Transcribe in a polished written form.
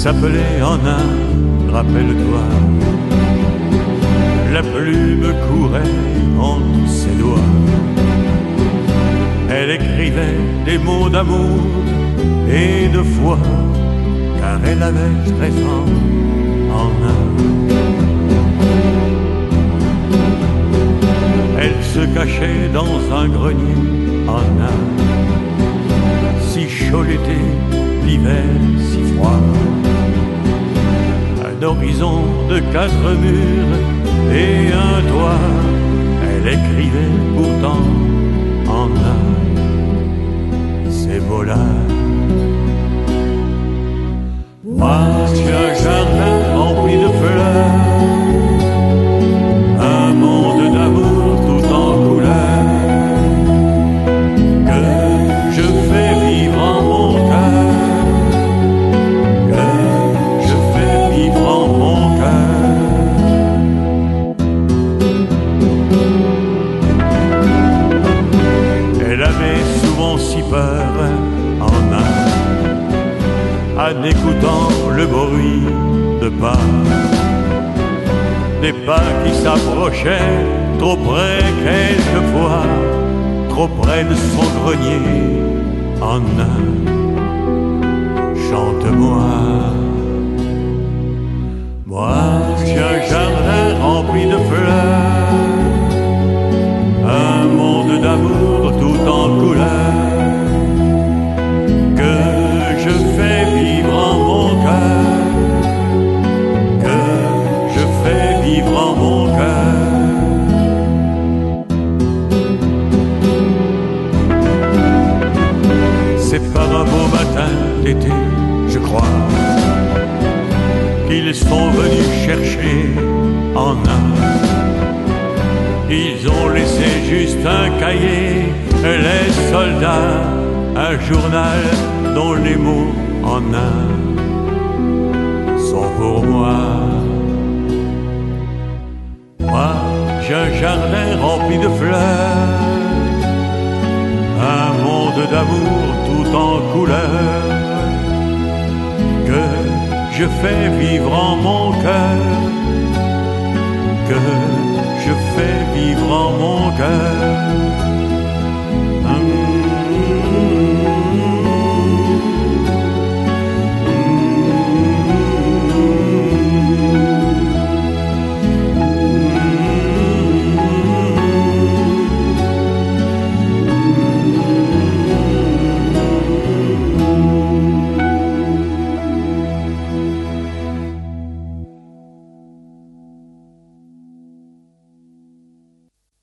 s'appelait en un, rappelle-toi. La plume courait entre ses doigts. Elle écrivait des mots d'amour et de foi, car elle avait 13 ans en un. Elle se cachait dans un grenier en un. Si chaud l'été, l'hiver si froid. Un horizon de 4 murs et un toit. Elle écrivait pourtant en un ces mots-là. Moi, j'ai un jardin rempli de fleurs, un monde d'amour tout en couleurs, que je fais vivre en mon cœur, que je fais vivre en mon cœur. Elle avait souvent si peur en un, en écoutant le bruit de pas, des pas qui s'approchaient trop près quelquefois, trop près de son grenier en un. Chante-moi. Moi, j'ai un jardin rempli de fleurs, un monde d'amour tout en couleurs, que je fais vivre en mon cœur, que je fais vivre en mon cœur. C'est par un beau matin d'été, je crois, qu'ils sont venus chercher en un. Ils ont laissé juste un cahier, les soldats, un journal dont les mots en un sont pour moi. Moi, j'ai un jardin rempli de fleurs, un monde d'amour tout en couleurs, que je fais vivre en mon cœur, que